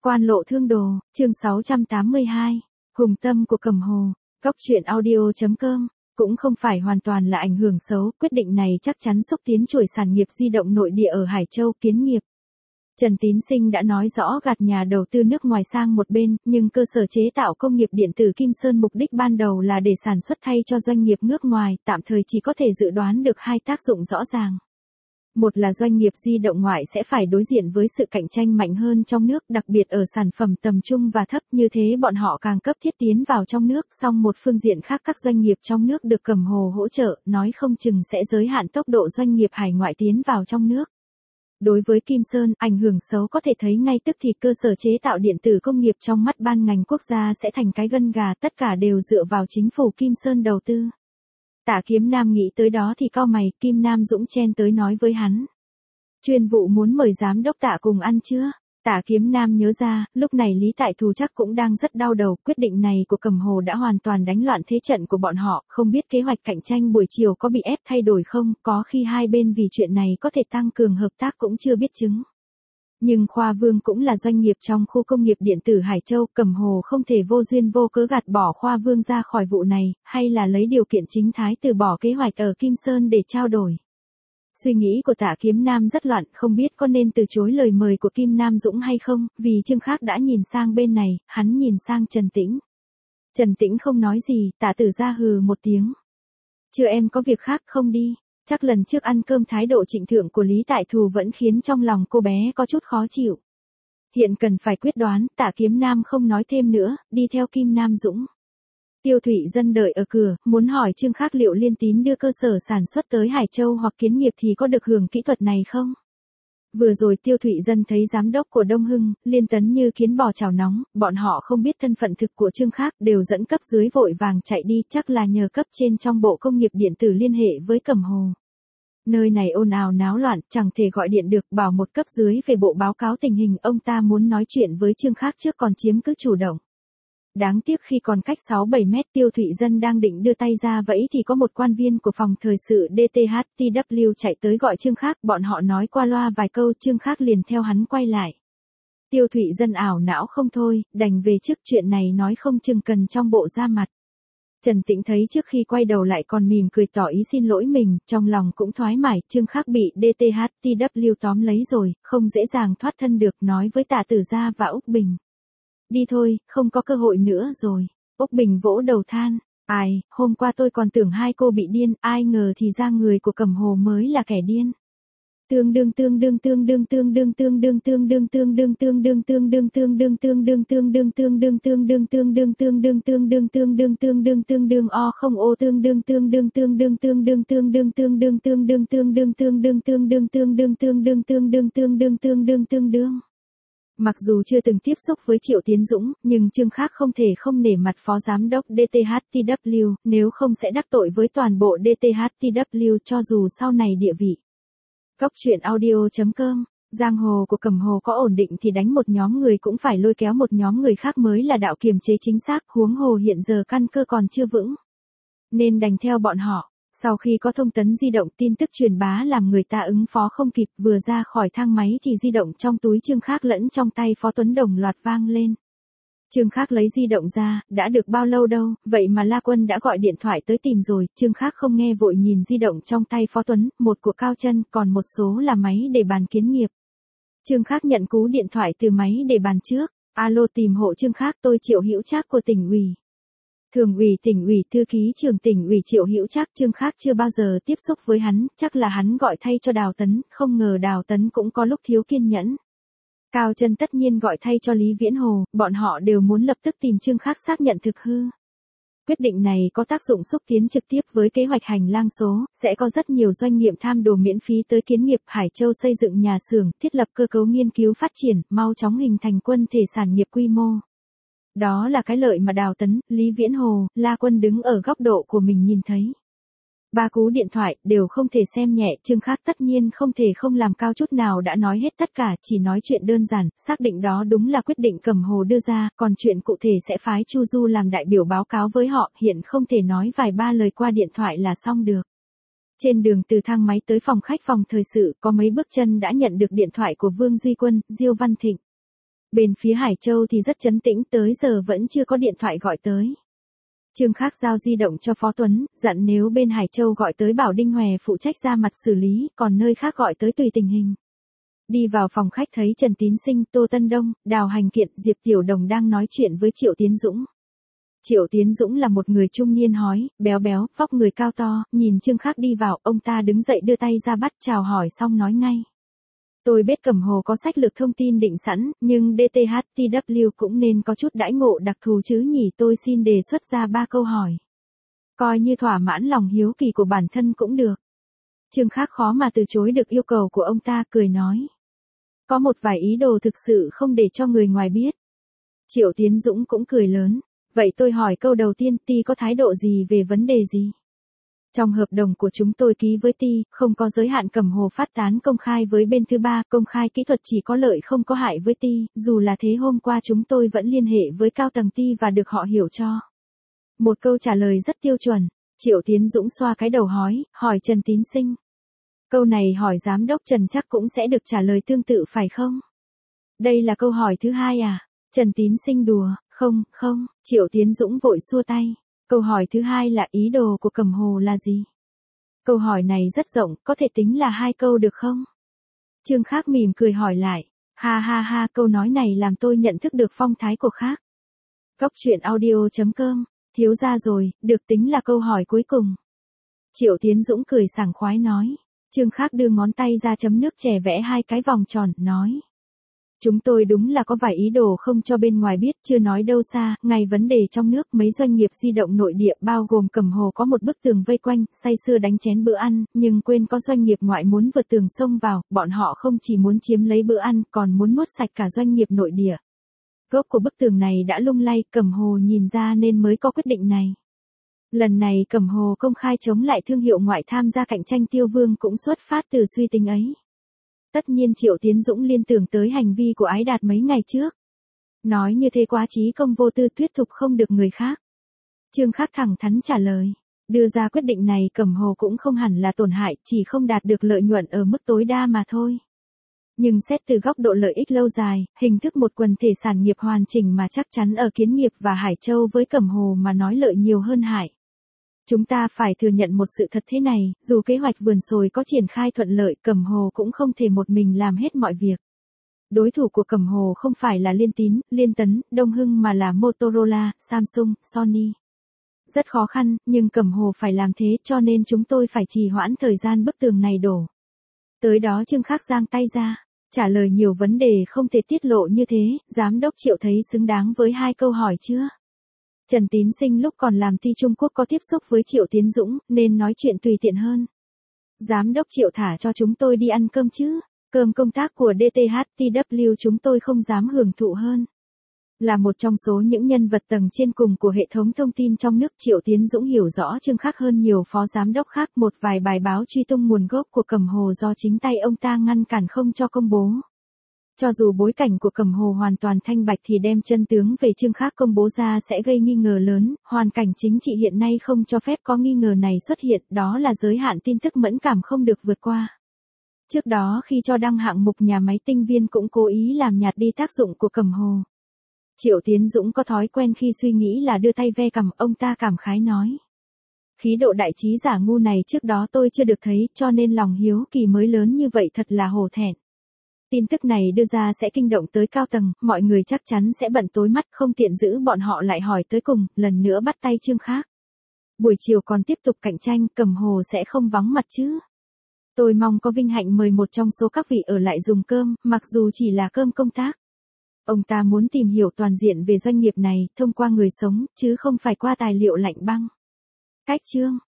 Quan lộ thương đồ, chương 682, Hùng tâm của Cẩm Hồ, góc truyện audio.com, cũng không phải hoàn toàn là ảnh hưởng xấu, quyết định này chắc chắn xúc tiến chuỗi sản nghiệp di động nội địa ở Hải Châu kiến nghiệp. Trần Tín Sinh đã nói rõ gạt nhà đầu tư nước ngoài sang một bên, nhưng cơ sở chế tạo công nghiệp điện tử Kim Sơn mục đích ban đầu là để sản xuất thay cho doanh nghiệp nước ngoài, tạm thời chỉ có thể dự đoán được hai tác dụng rõ ràng. Một là doanh nghiệp di động ngoại sẽ phải đối diện với sự cạnh tranh mạnh hơn trong nước, đặc biệt ở sản phẩm tầm trung và thấp, như thế bọn họ càng cấp thiết tiến vào trong nước. Song một phương diện khác, các doanh nghiệp trong nước được Cẩm Hồ hỗ trợ, nói không chừng sẽ giới hạn tốc độ doanh nghiệp hải ngoại tiến vào trong nước. Đối với Kim Sơn, ảnh hưởng xấu có thể thấy ngay tức thì cơ sở chế tạo điện tử công nghiệp trong mắt ban ngành quốc gia sẽ thành cái gân gà, tất cả đều dựa vào chính phủ Kim Sơn đầu tư. Tạ Kiếm Nam nghĩ tới đó thì cau mày, Kim Nam Dũng chen tới nói với hắn. Chuyên vụ muốn mời giám đốc Tạ cùng ăn chưa? Tạ Kiếm Nam nhớ ra, lúc này Lý Tại Thù chắc cũng đang rất đau đầu, quyết định này của Cẩm Hồ đã hoàn toàn đánh loạn thế trận của bọn họ, không biết kế hoạch cạnh tranh buổi chiều có bị ép thay đổi không, có khi hai bên vì chuyện này có thể tăng cường hợp tác cũng chưa biết chứng. Nhưng Khoa Vương cũng là doanh nghiệp trong khu công nghiệp điện tử Hải Châu, Cẩm Hồ không thể vô duyên vô cớ gạt bỏ Khoa Vương ra khỏi vụ này, hay là lấy điều kiện chính thái từ bỏ kế hoạch ở Kim Sơn để trao đổi. Suy nghĩ của Tạ Kiếm Nam rất loạn, không biết có nên từ chối lời mời của Kim Nam Dũng hay không, vì Trương Khác đã nhìn sang bên này, hắn nhìn sang Trần Tĩnh. Trần Tĩnh không nói gì, Tạ Tử Gia hừ một tiếng. Chưa em có việc khác không đi, chắc lần trước ăn cơm thái độ trịnh thượng của Lý Tại Thù vẫn khiến trong lòng cô bé có chút khó chịu. Hiện cần phải quyết đoán, Tạ Kiếm Nam không nói thêm nữa, đi theo Kim Nam Dũng. Tiêu Thụy Dân đợi ở cửa, muốn hỏi Trương Khác liệu Liên Tín đưa cơ sở sản xuất tới Hải Châu hoặc kiến nghiệp thì có được hưởng kỹ thuật này không? Vừa rồi Tiêu Thụy Dân thấy giám đốc của Đông Hưng, Liên Tấn như kiến bò chảo nóng, bọn họ không biết thân phận thực của Trương Khác, đều dẫn cấp dưới vội vàng chạy đi, chắc là nhờ cấp trên trong bộ công nghiệp điện tử liên hệ với Cẩm Hồ. Nơi này ồn ào náo loạn, chẳng thể gọi điện được, bảo một cấp dưới về bộ báo cáo tình hình, ông ta muốn nói chuyện với Trương Khác trước còn chiếm cứ chủ động. Đáng tiếc khi còn cách 6-7 mét, Tiêu Thụy Dân đang định đưa tay ra vẫy thì có một quan viên của phòng thời sự DTHTW chạy tới gọi Trương Khác, bọn họ nói qua loa vài câu, Trương Khác liền theo hắn quay lại. Tiêu Thụy Dân ảo não không thôi, đành về trước, chuyện này nói không chừng cần trong bộ ra mặt. Trần Tĩnh thấy trước khi quay đầu lại còn mỉm cười tỏ ý xin lỗi mình, trong lòng cũng thoải mái, Trương Khác bị DTHTW tóm lấy rồi, không dễ dàng thoát thân được, nói với Tạ Tử Gia và Úc Bình. Đi thôi, không có cơ hội nữa rồi. Úc Bình vỗ đầu than. Ai, hôm qua tôi còn tưởng hai cô bị điên, ai ngờ thì ra người của Cẩm Hồ mới là kẻ điên. Tương đương o không ô tương đương Mặc dù chưa từng tiếp xúc với Triệu Tiến Dũng, nhưng Trương Khác không thể không nể mặt phó giám đốc DTHTW, nếu không sẽ đắc tội với toàn bộ DTHTW cho dù sau này địa vị. Góc truyện audio.com, giang hồ của Cẩm Hồ có ổn định thì đánh một nhóm người cũng phải lôi kéo một nhóm người khác mới là đạo kiềm chế chính xác, huống hồ hiện giờ căn cơ còn chưa vững. Nên đành theo bọn họ. Sau khi có thông tấn di động, tin tức truyền bá làm người ta ứng phó không kịp, vừa ra khỏi thang máy thì di động trong túi Trương Khác lẫn trong tay Phó Tuấn đồng loạt vang lên. Trương Khác lấy di động ra, đã được bao lâu đâu, vậy mà La Quân đã gọi điện thoại tới tìm rồi, Trương Khác không nghe vội nhìn di động trong tay Phó Tuấn, một của Cao Chân, còn một số là máy để bàn kiến nghiệp. Trương Khác nhận cú điện thoại từ máy để bàn trước, alo tìm hộ Trương Khác, tôi Triệu Hữu Trác của tỉnh ủy. Thường ủy tỉnh ủy, thư ký trưởng tỉnh ủy Triệu Hữu Trác. Trương Khác chưa bao giờ tiếp xúc với hắn, chắc là hắn gọi thay cho Đào Tấn, không ngờ Đào Tấn cũng có lúc thiếu kiên nhẫn. Cao Chân tất nhiên gọi thay cho Lý Viễn Hồ, bọn họ đều muốn lập tức tìm Trương Khác xác nhận thực hư. Quyết định này có tác dụng xúc tiến trực tiếp với kế hoạch hành lang số, sẽ có rất nhiều doanh nghiệp tham đồ miễn phí tới kiến nghiệp Hải Châu xây dựng nhà xưởng, thiết lập cơ cấu nghiên cứu phát triển, mau chóng hình thành quân thể sản nghiệp quy mô. Đó là cái lợi mà Đào Tấn, Lý Viễn Hồ, La Quân đứng ở góc độ của mình nhìn thấy. Ba cú điện thoại, đều không thể xem nhẹ, Trương Khác tất nhiên không thể không làm cao chút nào đã nói hết tất cả, chỉ nói chuyện đơn giản, xác định đó đúng là quyết định Cẩm Hồ đưa ra, còn chuyện cụ thể sẽ phái Chu Du làm đại biểu báo cáo với họ, hiện không thể nói vài ba lời qua điện thoại là xong được. Trên đường từ thang máy tới phòng khách phòng thời sự, có mấy bước chân đã nhận được điện thoại của Vương Duy Quân, Diêu Văn Thịnh. Bên phía Hải Châu thì rất trấn tĩnh, tới giờ vẫn chưa có điện thoại gọi tới. Trương Khác giao di động cho Phó Tuấn, dặn nếu bên Hải Châu gọi tới bảo Đinh Hòe phụ trách ra mặt xử lý, còn nơi khác gọi tới tùy tình hình. Đi vào phòng khách thấy Trần Tín Sinh, Tô Tân Đông, Đào Hành Kiện, Diệp Tiểu Đồng đang nói chuyện với Triệu Tiến Dũng. Triệu Tiến Dũng là một người trung niên hói, béo béo, vóc người cao to, nhìn Trương Khác đi vào, ông ta đứng dậy đưa tay ra bắt chào hỏi xong nói ngay. Tôi biết Cẩm Hồ có sách lược thông tin định sẵn, nhưng DTHTW cũng nên có chút đãi ngộ đặc thù chứ nhỉ, tôi xin đề xuất ra 3 câu hỏi. Coi như thỏa mãn lòng hiếu kỳ của bản thân cũng được. Trương Khác khó mà từ chối được yêu cầu của ông ta, cười nói. Có một vài ý đồ thực sự không để cho người ngoài biết. Triệu Tiến Dũng cũng cười lớn. Vậy tôi hỏi câu đầu tiên, Ty có thái độ gì về vấn đề gì? Trong hợp đồng của chúng tôi ký với Ty, không có giới hạn Cẩm Hồ phát tán công khai với bên thứ ba, công khai kỹ thuật chỉ có lợi không có hại với Ty, dù là thế hôm qua chúng tôi vẫn liên hệ với cao tầng Ty và được họ hiểu cho. Một câu trả lời rất tiêu chuẩn. Triệu Tiến Dũng xoa cái đầu hỏi Trần Tín Sinh. Câu này hỏi giám đốc Trần chắc cũng sẽ được trả lời tương tự phải không? Đây là câu hỏi thứ hai à? Trần Tín Sinh đùa, không, Triệu Tiến Dũng vội xua tay. Câu hỏi thứ hai là ý đồ của Cẩm Hồ là gì? Câu hỏi này rất rộng, có thể tính là 2 câu được không? Trương Khác mỉm cười hỏi lại. Ha, câu nói này làm tôi nhận thức được phong thái của Khác. Góc truyện audio.com, thiếu ra rồi, được tính là câu hỏi cuối cùng. Triệu Tiến Dũng cười sảng khoái nói. Trương Khác đưa ngón tay ra chấm nước chè vẽ 2 cái vòng tròn, nói. Chúng tôi đúng là có vài ý đồ không cho bên ngoài biết, chưa nói đâu xa, ngay vấn đề trong nước mấy doanh nghiệp di động nội địa bao gồm Cẩm Hồ có một bức tường vây quanh, say sưa đánh chén bữa ăn, nhưng quên có doanh nghiệp ngoại muốn vượt tường xông vào, bọn họ không chỉ muốn chiếm lấy bữa ăn, còn muốn nuốt sạch cả doanh nghiệp nội địa. Gốc của bức tường này đã lung lay, Cẩm Hồ nhìn ra nên mới có quyết định này. Lần này Cẩm Hồ công khai chống lại thương hiệu ngoại tham gia cạnh tranh Tiêu Vương cũng xuất phát từ suy tính ấy. Tất nhiên Triệu Tiến Dũng liên tưởng tới hành vi của Ái Đạt mấy ngày trước. Nói như thế quá trí công vô tư, thuyết phục không được người khác. Trương Khác thẳng thắn trả lời. Đưa ra quyết định này Cẩm Hồ cũng không hẳn là tổn hại, chỉ không đạt được lợi nhuận ở mức tối đa mà thôi. Nhưng xét từ góc độ lợi ích lâu dài, hình thức một quần thể sản nghiệp hoàn chỉnh mà chắc chắn ở Kiến Nghiệp và Hải Châu với Cẩm Hồ mà nói lợi nhiều hơn hại. Chúng ta phải thừa nhận một sự thật thế này, dù kế hoạch vườn sồi có triển khai thuận lợi, Cẩm Hồ cũng không thể một mình làm hết mọi việc. Đối thủ của Cẩm Hồ không phải là Liên Tín, Liên Tấn, Đông Hưng mà là Motorola, Samsung, Sony. Rất khó khăn, nhưng Cẩm Hồ phải làm thế cho nên chúng tôi phải trì hoãn thời gian bức tường này đổ. Tới đó Trương Khác giang tay ra, trả lời nhiều vấn đề không thể tiết lộ như thế, giám đốc Triệu thấy xứng đáng với 2 câu hỏi chưa? Trần Tín Sinh lúc còn làm Ty Trung Quốc có tiếp xúc với Triệu Tiến Dũng, nên nói chuyện tùy tiện hơn. Giám đốc Triệu thả cho chúng tôi đi ăn cơm chứ, cơm công tác của DTHTW chúng tôi không dám hưởng thụ hơn. Là một trong số những nhân vật tầng trên cùng của hệ thống thông tin trong nước, Triệu Tiến Dũng hiểu rõ Trương Khác hơn nhiều phó giám đốc khác, một vài bài báo truy tung nguồn gốc của Cẩm Hồ do chính tay ông ta ngăn cản không cho công bố. Cho dù bối cảnh của Cẩm Hồ hoàn toàn thanh bạch thì đem chân tướng về Trương Khác công bố ra sẽ gây nghi ngờ lớn, hoàn cảnh chính trị hiện nay không cho phép có nghi ngờ này xuất hiện, đó là giới hạn tin tức mẫn cảm không được vượt qua. Trước đó khi cho đăng hạng mục nhà máy Tinh Viên cũng cố ý làm nhạt đi tác dụng của Cẩm Hồ. Triệu Tiến Dũng có thói quen khi suy nghĩ là đưa tay ve cằm, ông ta cảm khái nói. Khí độ đại trí giả ngu này trước đó tôi chưa được thấy, cho nên lòng hiếu kỳ mới lớn như vậy, thật là hổ thẹn. Tin tức này đưa ra sẽ kinh động tới cao tầng, mọi người chắc chắn sẽ bận tối mắt, không tiện giữ bọn họ lại hỏi tới cùng, lần nữa bắt tay Trương Khác. Buổi chiều còn tiếp tục cạnh tranh, Cẩm Hồ sẽ không vắng mặt chứ. Tôi mong có vinh hạnh mời một trong số các vị ở lại dùng cơm, mặc dù chỉ là cơm công tác. Ông ta muốn tìm hiểu toàn diện về doanh nghiệp này, thông qua người sống, chứ không phải qua tài liệu lạnh băng. Cách chương